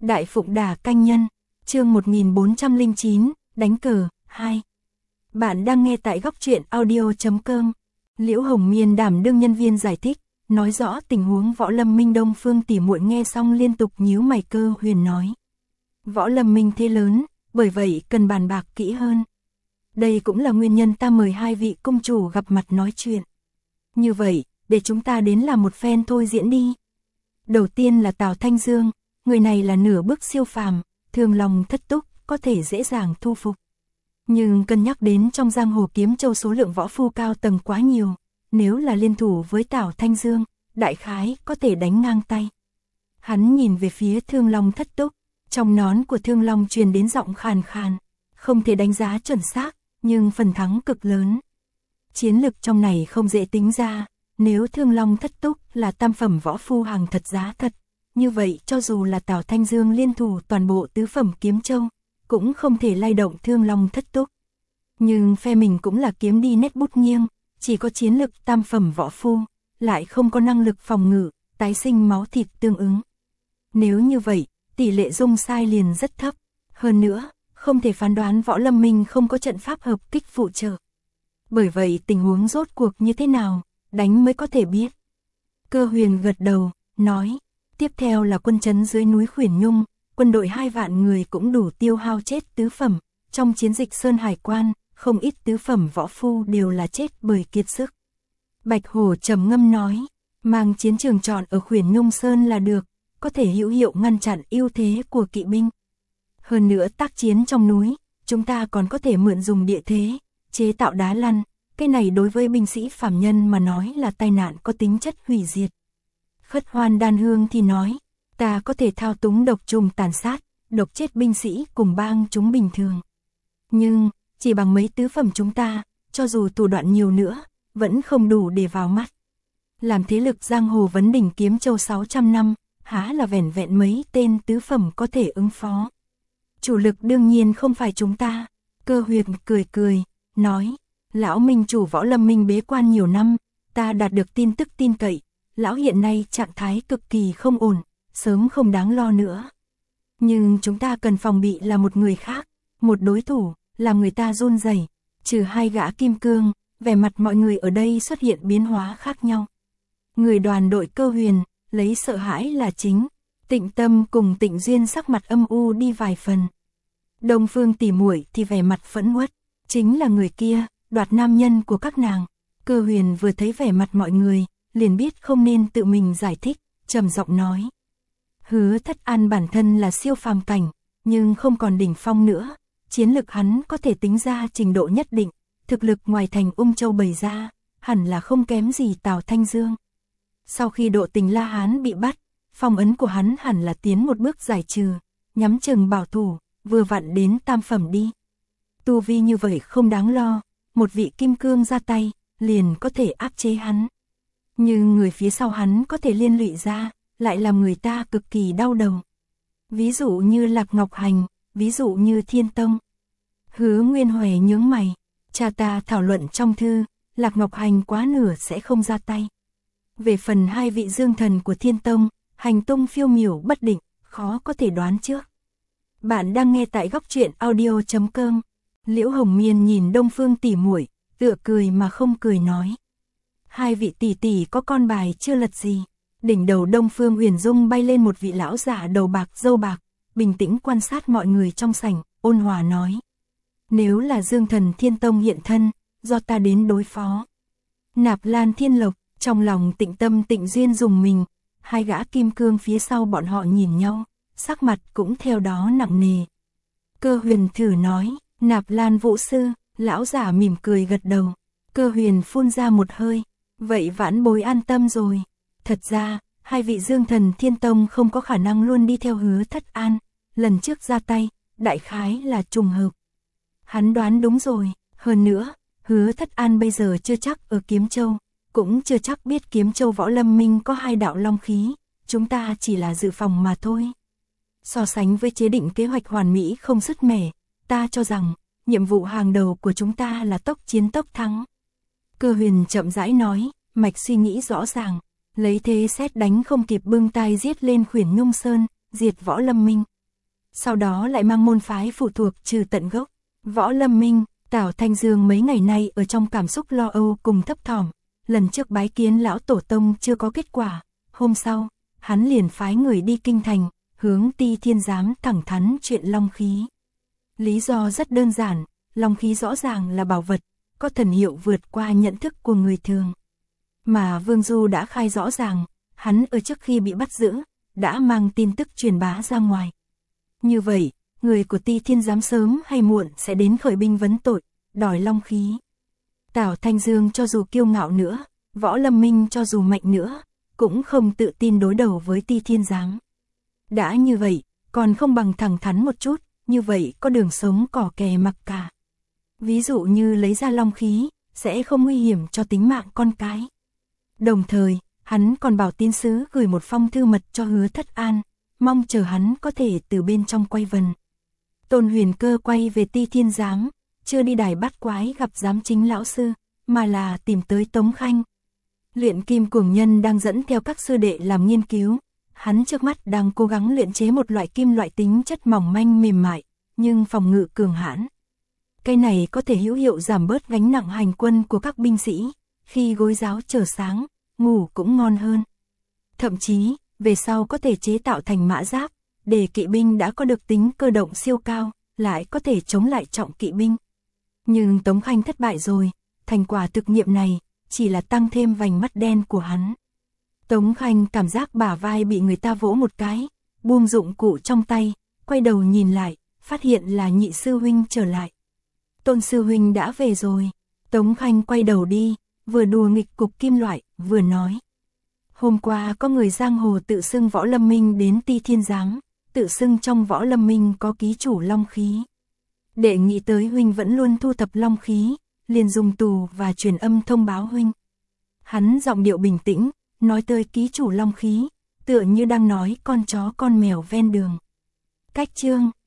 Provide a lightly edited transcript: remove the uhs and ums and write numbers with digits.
Đại Phụng Đà Canh Nhân, chương 1409, đánh cờ, 2. Bạn đang nghe tại góc truyện audio.com. Liễu Hồng Miên đảm đương nhân viên giải thích, nói rõ tình huống Võ Lâm Minh. Đông Phương tỉ muội nghe xong liên tục nhíu mày. Cơ Huyền nói: Võ Lâm Minh thế lớn, bởi vậy cần bàn bạc kỹ hơn. Đây cũng là nguyên nhân ta mời hai vị công chủ gặp mặt nói chuyện. Như vậy, để chúng ta đến làm một phen thôi diễn đi. Đầu tiên là Tào Thanh Dương, người này là nửa bước siêu phàm, thường lòng thất túc, có thể dễ dàng thu phục. Nhưng cân nhắc đến trong giang hồ Kiếm Châu số lượng võ phu cao tầng quá nhiều, nếu là liên thủ với Tào Thanh Dương, đại khái có thể đánh ngang tay. Hắn nhìn về phía Thương Long thất túc, trong nón của Thương Long truyền đến giọng khàn khàn, không thể đánh giá chuẩn xác, nhưng phần thắng cực lớn. Chiến lực trong này không dễ tính ra, nếu Thương Long thất túc là tam phẩm võ phu hàng thật giá thật, như vậy cho dù là Tào Thanh Dương liên thủ toàn bộ tứ phẩm Kiếm Châu, cũng không thể lay động Thương Long thất túc. Nhưng phe mình cũng là kiếm đi nét bút nghiêng, chỉ có chiến lực tam phẩm võ phu, lại không có năng lực phòng ngự, tái sinh máu thịt tương ứng. Nếu như vậy, tỷ lệ dung sai liền rất thấp. Hơn nữa, không thể phán đoán Võ Lâm Minh không có trận pháp hợp kích phụ trợ. Bởi vậy tình huống rốt cuộc như thế nào, đánh mới có thể biết. Cơ Huyền gật đầu, nói, tiếp theo là quân trấn dưới núi Khuyển Nhung, quân đội 2 vạn người cũng đủ tiêu hao chết tứ phẩm. Trong chiến dịch Sơn Hải Quan, không ít tứ phẩm võ phu đều là chết bởi kiệt sức. Bạch Hổ trầm ngâm nói, mang chiến trường chọn ở Khuyển Nhung Sơn là được, có thể hữu hiệu ngăn chặn ưu thế của kỵ binh. Hơn nữa tác chiến trong núi, chúng ta còn có thể mượn dùng địa thế, chế tạo đá lăn, cái này đối với binh sĩ phàm nhân mà nói là tai nạn có tính chất hủy diệt. Khất Hoan Đan Hương thì nói, ta có thể thao túng độc trùng tàn sát, độc chết binh sĩ cùng bang chúng bình thường. Nhưng, chỉ bằng mấy tứ phẩm chúng ta, cho dù thủ đoạn nhiều nữa, vẫn không đủ để vào mắt. Làm thế lực giang hồ vấn đỉnh Kiếm Châu 600 năm, há là vẻn vẹn mấy tên tứ phẩm có thể ứng phó. Chủ lực đương nhiên không phải chúng ta. Cơ Huyền cười cười, nói, lão minh chủ Võ Lâm Minh bế quan nhiều năm, ta đạt được tin tức tin cậy, lão hiện nay trạng thái cực kỳ không ổn, sớm không đáng lo nữa. Nhưng chúng ta cần phòng bị là một người khác, một đối thủ, làm người ta run rẩy. Trừ 2 gã kim cương, vẻ mặt mọi người ở đây xuất hiện biến hóa khác nhau. Người đoàn đội Cơ Huyền, lấy sợ hãi là chính. Tịnh Tâm cùng Tịnh Duyên sắc mặt âm u đi vài phần. Đông Phương tỉ muội thì vẻ mặt phẫn uất, chính là người kia, đoạt nam nhân của các nàng. Cơ Huyền vừa thấy vẻ mặt mọi người, liền biết không nên tự mình giải thích, trầm giọng nói. Hứa Thất An bản thân là siêu phàm cảnh, nhưng không còn đỉnh phong nữa, chiến lực hắn có thể tính ra trình độ nhất định, thực lực ngoài thành Châu bày ra, hẳn là không kém gì Tào Thanh Dương. Sau khi Độ Tình La Hán bị bắt, phong ấn của hắn hẳn là tiến một bước giải trừ, nhắm chừng bảo thủ, vừa vặn đến tam phẩm đi. Tu vi như vậy không đáng lo, một vị kim cương ra tay, liền có thể áp chế hắn. Nhưng người phía sau hắn có thể liên lụy ra, lại làm người ta cực kỳ đau đầu. Ví dụ như Lạc Ngọc Hành, ví dụ như Thiên Tông. Hứa Nguyên Huệ nhướng mày, cha ta thảo luận trong thư, Lạc Ngọc Hành quá nửa sẽ không ra tay. Về phần 2 vị dương thần của Thiên Tông, hành tung phiêu miểu bất định, khó có thể đoán trước. Bạn đang nghe tại góc truyện audio.com. Liễu Hồng Miên nhìn Đông Phương tỉ muội, tựa cười mà không cười nói. 2 vị tỷ tỷ có con bài chưa lật gì. Đỉnh đầu Đông Phương Huyền Dung bay lên một vị lão giả đầu bạc râu bạc, bình tĩnh quan sát mọi người trong sảnh, ôn hòa nói. Nếu là dương thần Thiên Tông hiện thân, do ta đến đối phó. Nạp Lan Thiên Lộc, trong lòng Tịnh Tâm Tịnh Duyên dùng mình, 2 gã kim cương phía sau bọn họ nhìn nhau, sắc mặt cũng theo đó nặng nề. Cơ Huyền thử nói, Nạp Lan Vũ sư, lão giả mỉm cười gật đầu. Cơ Huyền phun ra một hơi, vậy vãn bối an tâm rồi. Thật ra, 2 vị dương thần Thiên Tông không có khả năng luôn đi theo Hứa Thất An, lần trước ra tay, đại khái là trùng hợp. Hắn đoán đúng rồi, hơn nữa, Hứa Thất An bây giờ chưa chắc ở Kiếm Châu, cũng chưa chắc biết Kiếm Châu Võ Lâm Minh có 2 đạo long khí, chúng ta chỉ là dự phòng mà thôi. So sánh với chế định kế hoạch hoàn mỹ không sứt mẻ, ta cho rằng, nhiệm vụ hàng đầu của chúng ta là tốc chiến tốc thắng. Cơ Huyền chậm rãi nói, mạch suy nghĩ rõ ràng, lấy thế xét đánh không kịp bưng tay giết lên Khuyển Nhung Sơn, diệt Võ Lâm Minh. sau đó lại mang môn phái phụ thuộc trừ tận gốc. Võ Lâm Minh, Tào Thanh Dương mấy ngày nay ở trong cảm xúc lo âu cùng thấp thỏm, lần trước bái kiến lão tổ tông chưa có kết quả, hôm sau, hắn liền phái người đi kinh thành, hướng Ti Thiên Giám thẳng thắn chuyện long khí. Lý do rất đơn giản, long khí rõ ràng là bảo vật, có thần hiệu vượt qua nhận thức của người thường. Mà Vương Du đã khai rõ ràng, hắn ở trước khi bị bắt giữ, đã mang tin tức truyền bá ra ngoài. Như vậy, người của Ti Thiên Giám sớm hay muộn sẽ đến khởi binh vấn tội, đòi long khí. Tào Thanh Dương cho dù kiêu ngạo nữa, Võ Lâm Minh cho dù mạnh nữa, cũng không tự tin đối đầu với Ti Thiên Giám. Đã như vậy, còn không bằng thẳng thắn một chút, như vậy có đường sống cỏ kè mặc cả. Ví dụ như lấy ra long khí, sẽ không nguy hiểm cho tính mạng con cái. Đồng thời, hắn còn bảo tín sứ gửi một phong thư mật cho Hứa Thất An, mong chờ hắn có thể từ bên trong quay vần. Tôn Huyền Cơ quay về Ti Thiên Giám, chưa đi đài bát quái gặp giám chính lão sư, mà là tìm tới Tống Khanh. Luyện kim cuồng nhân đang dẫn theo các sư đệ làm nghiên cứu, hắn trước mắt đang cố gắng luyện chế một loại kim loại tính chất mỏng manh mềm mại, nhưng phòng ngự cường hãn. Cái này có thể hữu hiệu giảm bớt gánh nặng hành quân của các binh sĩ, khi gối giáo chờ sáng, ngủ cũng ngon hơn. Thậm chí, về sau có thể chế tạo thành mã giáp, để kỵ binh đã có được tính cơ động siêu cao, lại có thể chống lại trọng kỵ binh. Nhưng Tống Khanh thất bại rồi, thành quả thực nghiệm này, chỉ là tăng thêm vành mắt đen của hắn. Tống Khanh cảm giác bả vai bị người ta vỗ một cái, buông dụng cụ trong tay, quay đầu nhìn lại, phát hiện là Nhị sư huynh trở lại. Tôn sư huynh đã về rồi. Tống Khanh quay đầu đi, vừa đùa nghịch cục kim loại, vừa nói. Hôm qua có người giang hồ tự xưng Võ Lâm Minh đến Ti Thiên Giám, tự xưng trong Võ Lâm Minh có ký chủ long khí. Để nghĩ tới huynh vẫn luôn thu thập long khí, liền dùng tù và truyền âm thông báo huynh. Hắn giọng điệu bình tĩnh, nói tới ký chủ long khí, tựa như đang nói con chó con mèo ven đường. Cách chương